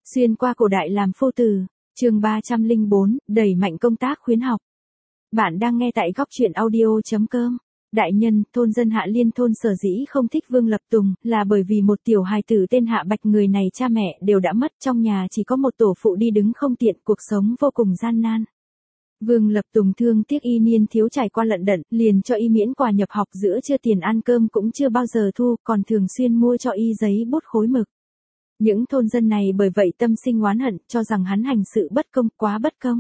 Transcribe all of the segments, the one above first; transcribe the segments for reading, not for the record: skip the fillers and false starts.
Xuyên qua cổ đại làm phu tử, chương 304, đẩy mạnh công tác khuyến học. Bạn đang nghe tại góc truyện audio.com. Đại nhân, thôn dân Hạ Liên thôn sở dĩ không thích Vương Lập Tùng, là bởi vì một tiểu hài tử tên Hạ Bạch, người này cha mẹ đều đã mất, trong nhà chỉ có một tổ phụ đi đứng không tiện, cuộc sống vô cùng gian nan. Vương Lập Tùng thương tiếc y niên thiếu trải qua lận đận, liền cho y miễn quà nhập học, giữa trưa tiền ăn cơm cũng chưa bao giờ thu, còn thường xuyên mua cho y giấy bút khối mực. Những thôn dân này bởi vậy tâm sinh oán hận, cho rằng hắn hành sự bất công, quá bất công.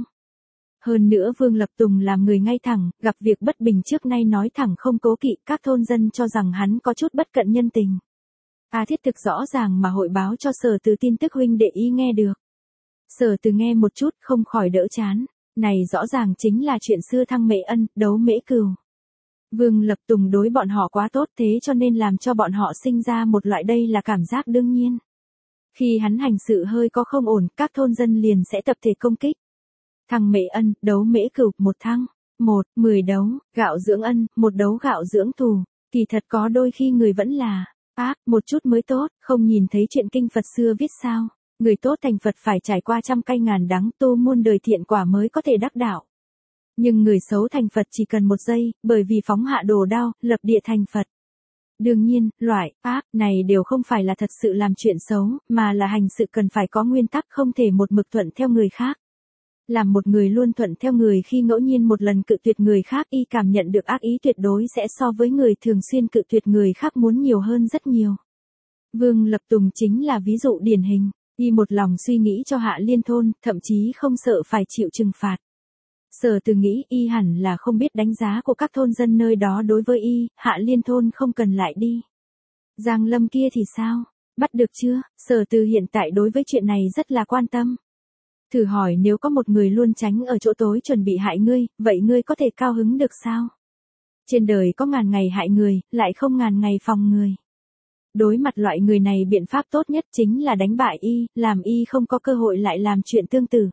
Hơn nữa Vương Lập Tùng làm người ngay thẳng, gặp việc bất bình trước nay nói thẳng không cố kỵ, các thôn dân cho rằng hắn có chút bất cận nhân tình. A Thiết thực rõ ràng mà hội báo cho Sở Từ tin tức huynh đệ y nghe được. Sở Từ nghe một chút không khỏi đỡ chán, này rõ ràng chính là chuyện xưa thăng mễ ân, đấu mễ cừu. Vương Lập Tùng đối bọn họ quá tốt, thế cho nên làm cho bọn họ sinh ra một loại đây là cảm giác đương nhiên. Khi hắn hành sự hơi có không ổn, các thôn dân liền sẽ tập thể công kích. Thăng mễ ân, đấu mễ cừu, một thăng, 10 đấu, gạo dưỡng ân, một đấu gạo dưỡng thù. Kỳ thật có đôi khi người vẫn là, một chút mới tốt, không nhìn thấy chuyện kinh Phật xưa viết sao. Người tốt thành Phật phải trải qua trăm cay ngàn đắng, tu muôn đời thiện quả mới có thể đắc đạo. Nhưng người xấu thành Phật chỉ cần một giây, bởi vì phóng hạ đồ đao, lập địa thành Phật. Đương nhiên, loại này đều không phải là thật sự làm chuyện xấu, mà là hành sự cần phải có nguyên tắc, không thể một mực thuận theo người khác. Làm một người luôn thuận theo người khi ngẫu nhiên một lần cự tuyệt người khác, y cảm nhận được ác ý tuyệt đối sẽ so với người thường xuyên cự tuyệt người khác muốn nhiều hơn rất nhiều. Vương Lập Tùng chính là ví dụ điển hình, y một lòng suy nghĩ cho Hạ Liên thôn, thậm chí không sợ phải chịu trừng phạt. Sở Từ nghĩ y hẳn là không biết đánh giá của các thôn dân nơi đó đối với y, Hạ Liên thôn không cần lại đi. Giang Lâm kia thì sao? Bắt được chưa? Sở Từ hiện tại đối với chuyện này rất là quan tâm. Thử hỏi nếu có một người luôn tránh ở chỗ tối chuẩn bị hại ngươi, vậy ngươi có thể cao hứng được sao? Trên đời có ngàn ngày hại người, lại không ngàn ngày phòng người. Đối mặt loại người này biện pháp tốt nhất chính là đánh bại y, làm y không có cơ hội lại làm chuyện tương tự.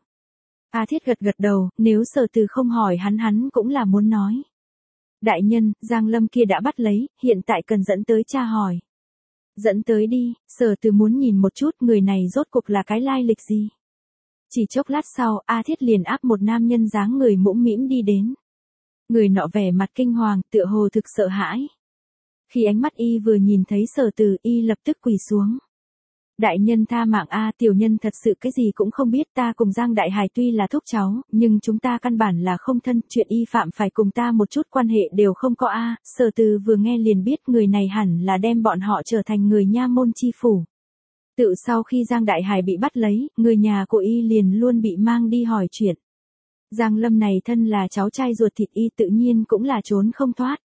A Thiết gật gật đầu, nếu Sở Từ không hỏi hắn cũng là muốn nói. Đại nhân, Giang Lâm kia đã bắt lấy, hiện tại cần dẫn tới tra hỏi. Dẫn tới đi, Sở Từ muốn nhìn một chút người này rốt cuộc là cái lai lịch gì. Chỉ chốc lát sau, A Thiết liền áp một nam nhân dáng người mũm mĩm đi đến. Người nọ vẻ mặt kinh hoàng, tựa hồ thực sợ hãi. Khi ánh mắt y vừa nhìn thấy Sở Từ, y lập tức quỳ xuống. Đại nhân tha mạng a, tiểu nhân thật sự cái gì cũng không biết, ta cùng Giang Đại Hải tuy là thúc cháu, nhưng chúng ta căn bản là không thân, chuyện y phạm phải cùng ta một chút quan hệ đều không có a. Sở Từ vừa nghe liền biết người này hẳn là đem bọn họ trở thành người nha môn chi phủ. Tự sau khi Giang Đại Hải bị bắt lấy, người nhà của y liền luôn bị mang đi hỏi chuyện. Giang Lâm này thân là cháu trai ruột thịt y, tự nhiên cũng là trốn không thoát.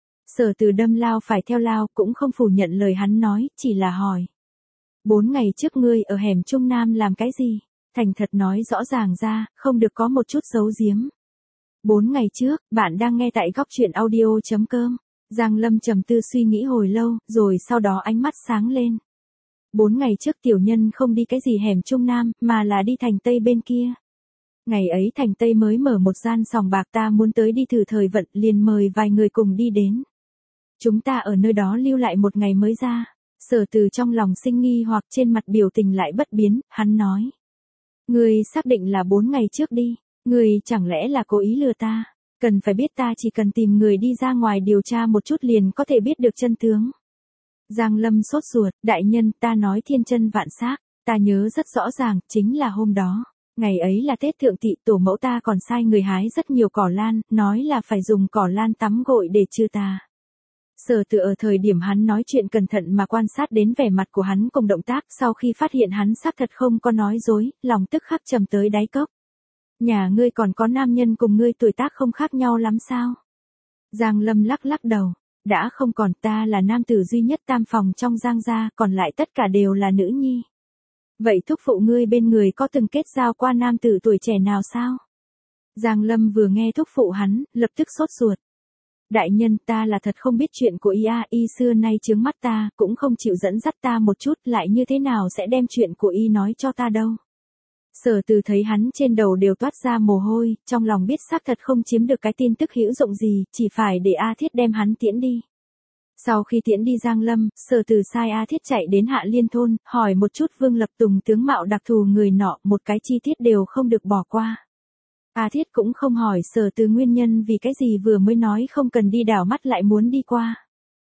Sở Từ đâm lao phải theo lao, cũng không phủ nhận lời hắn nói, chỉ là hỏi. 4 ngày trước ngươi ở hẻm Trung Nam làm cái gì? Thành thật nói rõ ràng ra, không được có một chút giấu giếm. 4 ngày trước, bạn đang nghe tại góc truyện audio.com. Giang Lâm trầm tư suy nghĩ hồi lâu, rồi sau đó ánh mắt sáng lên. 4 ngày trước tiểu nhân không đi cái gì hẻm Trung Nam, mà là đi thành Tây bên kia. Ngày ấy thành Tây mới mở một gian sòng bạc, ta muốn tới đi thử thời vận, liền mời vài người cùng đi đến. Chúng ta ở nơi đó lưu lại một ngày mới ra. Sở Từ trong lòng sinh nghi hoặc trên mặt biểu tình lại bất biến, hắn nói. Ngươi xác định là 4 ngày trước đi, ngươi chẳng lẽ là cố ý lừa ta, cần phải biết ta chỉ cần tìm người đi ra ngoài điều tra một chút liền có thể biết được chân tướng. Giang Lâm sốt ruột, đại nhân, ta nói thiên chân vạn xác, ta nhớ rất rõ ràng, chính là hôm đó. Ngày ấy là Tết Thượng Tỵ, tổ mẫu ta còn sai người hái rất nhiều cỏ lan, nói là phải dùng cỏ lan tắm gội để trừ tà. Sở Từ ở thời điểm hắn nói chuyện cẩn thận mà quan sát đến vẻ mặt của hắn cùng động tác, sau khi phát hiện hắn xác thật không có nói dối, lòng tức khắc trầm tới đáy cốc. Nhà ngươi còn có nam nhân cùng ngươi tuổi tác không khác nhau lắm sao? Giang Lâm lắc lắc đầu, đã không còn, ta là nam tử duy nhất tam phòng trong Giang gia, còn lại tất cả đều là nữ nhi. Vậy thúc phụ ngươi bên người có từng kết giao qua nam tử tuổi trẻ nào sao? Giang Lâm vừa nghe thúc phụ hắn, lập tức sốt ruột. Đại nhân, ta là thật không biết chuyện của y xưa nay chướng mắt ta, cũng không chịu dẫn dắt ta một chút, lại như thế nào sẽ đem chuyện của y nói cho ta đâu. Sở Từ thấy hắn trên đầu đều toát ra mồ hôi, trong lòng biết xác thật không chiếm được cái tin tức hữu dụng gì, chỉ phải để A Thiết đem hắn tiễn đi. Sau khi tiễn đi Giang Lâm, Sở Từ sai A Thiết chạy đến Hạ Liên thôn, hỏi một chút Vương Lập Tùng tướng mạo đặc thù người nọ, một cái chi tiết đều không được bỏ qua. A Thiết cũng không hỏi Sở Từ nguyên nhân vì cái gì vừa mới nói không cần đi đảo mắt lại muốn đi qua.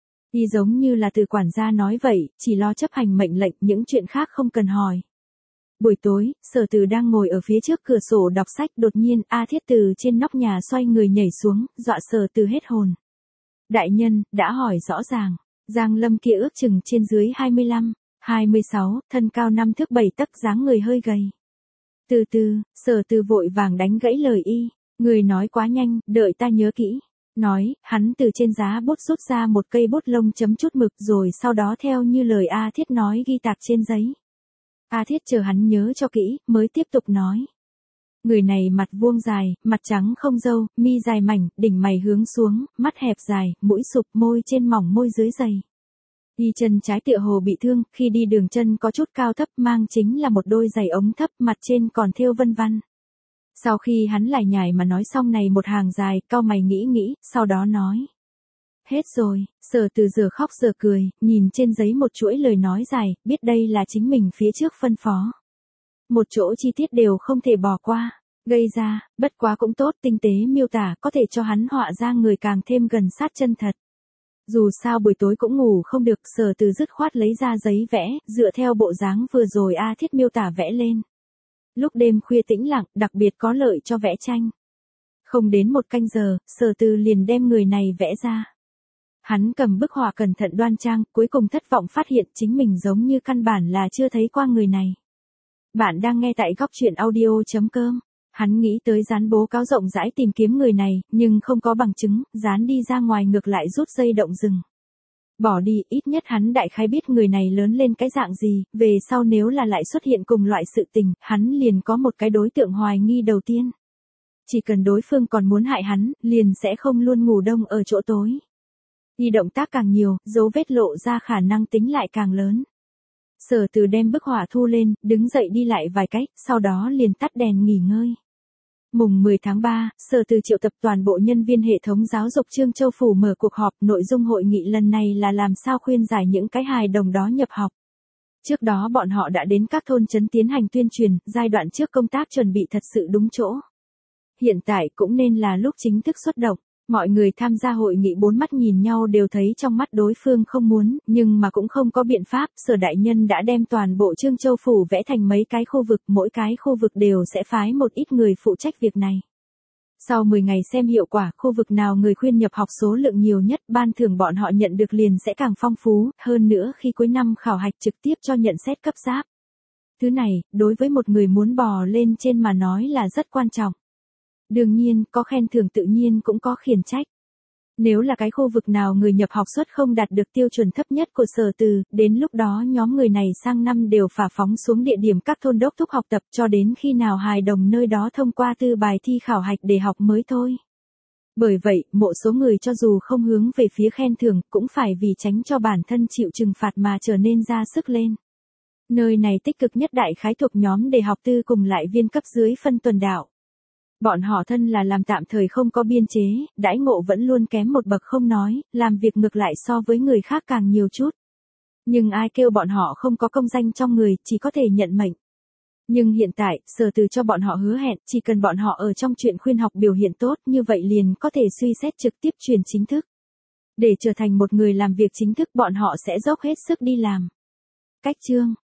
Y giống như là từ quản gia nói vậy, chỉ lo chấp hành mệnh lệnh, những chuyện khác không cần hỏi. Buổi tối, Sở Từ đang ngồi ở phía trước cửa sổ đọc sách, đột nhiên A Thiết từ trên nóc nhà xoay người nhảy xuống, dọa Sở Từ hết hồn. Đại nhân, đã hỏi rõ ràng. Giang Lâm kia ước chừng trên dưới 25, 26, thân cao 5 thước 7 tấc, dáng người hơi gầy. Từ từ, Sở Từ vội vàng đánh gãy lời y. Người nói quá nhanh, đợi ta nhớ kỹ. Nói, hắn từ trên giá bút rút ra một cây bút lông chấm chút mực rồi sau đó theo như lời A Thiết nói ghi tạc trên giấy. A Thiết chờ hắn nhớ cho kỹ, mới tiếp tục nói. Người này mặt vuông dài, mặt trắng không râu, mi dài mảnh, đỉnh mày hướng xuống, mắt hẹp dài, mũi sụp, môi trên mỏng môi dưới dày. Đi chân trái tựa hồ bị thương, khi đi đường chân có chút cao thấp, mang chính là một đôi giày ống thấp, mặt trên còn thêu vân văn. Sau khi hắn lải nhải mà nói xong này một hàng dài, cau mày nghĩ, sau đó nói. Hết rồi. Sở Từ giờ khóc giờ cười, nhìn trên giấy một chuỗi lời nói dài, biết đây là chính mình phía trước phân phó. Một chỗ chi tiết đều không thể bỏ qua. Gây ra, bất quá cũng tốt, tinh tế miêu tả có thể cho hắn họa ra người càng thêm gần sát chân thật. Dù sao buổi tối cũng ngủ không được, Sở Từ dứt khoát lấy ra giấy vẽ, dựa theo bộ dáng vừa rồi A Thiết miêu tả vẽ lên. Lúc đêm khuya tĩnh lặng, đặc biệt có lợi cho vẽ tranh. Không đến một canh giờ, Sở Từ liền đem người này vẽ ra. Hắn cầm bức họa cẩn thận đoan trang, cuối cùng thất vọng phát hiện chính mình giống như căn bản là chưa thấy qua người này. Bạn đang nghe tại góc truyện audio.com. Hắn nghĩ tới dán bố cáo rộng rãi tìm kiếm người này, nhưng không có bằng chứng, dán đi ra ngoài ngược lại rút dây động rừng. Bỏ đi, ít nhất hắn đại khái biết người này lớn lên cái dạng gì, về sau nếu là lại xuất hiện cùng loại sự tình, hắn liền có một cái đối tượng hoài nghi đầu tiên. Chỉ cần đối phương còn muốn hại hắn, liền sẽ không luôn ngủ đông ở chỗ tối. Đi động tác càng nhiều, dấu vết lộ ra khả năng tính lại càng lớn. Sở Từ đem bức họa thu lên, đứng dậy đi lại vài cách, sau đó liền tắt đèn nghỉ ngơi. Mùng 10 tháng 3, Sở Từ triệu tập toàn bộ nhân viên hệ thống giáo dục Trương Châu Phủ mở cuộc họp, nội dung hội nghị lần này là làm sao khuyên giải những cái hài đồng đó nhập học. Trước đó bọn họ đã đến các thôn trấn tiến hành tuyên truyền, giai đoạn trước công tác chuẩn bị thật sự đúng chỗ. Hiện tại cũng nên là lúc chính thức xuất động. Mọi người tham gia hội nghị bốn mắt nhìn nhau đều thấy trong mắt đối phương không muốn, nhưng mà cũng không có biện pháp, Sở đại nhân đã đem toàn bộ Trương Châu Phủ vẽ thành mấy cái khu vực, mỗi cái khu vực đều sẽ phái một ít người phụ trách việc này. Sau 10 ngày xem hiệu quả, khu vực nào người khuyên nhập học số lượng nhiều nhất, ban thưởng bọn họ nhận được liền sẽ càng phong phú, hơn nữa khi cuối năm khảo hạch trực tiếp cho nhận xét cấp giáp. Thứ này, đối với một người muốn bò lên trên mà nói là rất quan trọng. Đương nhiên, có khen thưởng tự nhiên cũng có khiển trách. Nếu là cái khu vực nào người nhập học suất không đạt được tiêu chuẩn thấp nhất của Sở Từ, đến lúc đó nhóm người này sang năm đều phả phóng xuống địa điểm các thôn đốc thúc học tập cho đến khi nào hài đồng nơi đó thông qua tư bài thi khảo hạch để học mới thôi. Bởi vậy, một số người cho dù không hướng về phía khen thưởng, cũng phải vì tránh cho bản thân chịu trừng phạt mà trở nên ra sức lên. Nơi này tích cực nhất đại khái thuộc nhóm để học tư cùng lại viên cấp dưới phân tuần đạo. Bọn họ thân là làm tạm thời không có biên chế, đãi ngộ vẫn luôn kém một bậc không nói, làm việc ngược lại so với người khác càng nhiều chút. Nhưng ai kêu bọn họ không có công danh trong người, chỉ có thể nhận mệnh. Nhưng hiện tại, Sở Từ cho bọn họ hứa hẹn, chỉ cần bọn họ ở trong chuyện khuyên học biểu hiện tốt như vậy liền có thể suy xét trực tiếp truyền chính thức. Để trở thành một người làm việc chính thức bọn họ sẽ dốc hết sức đi làm. Cách chương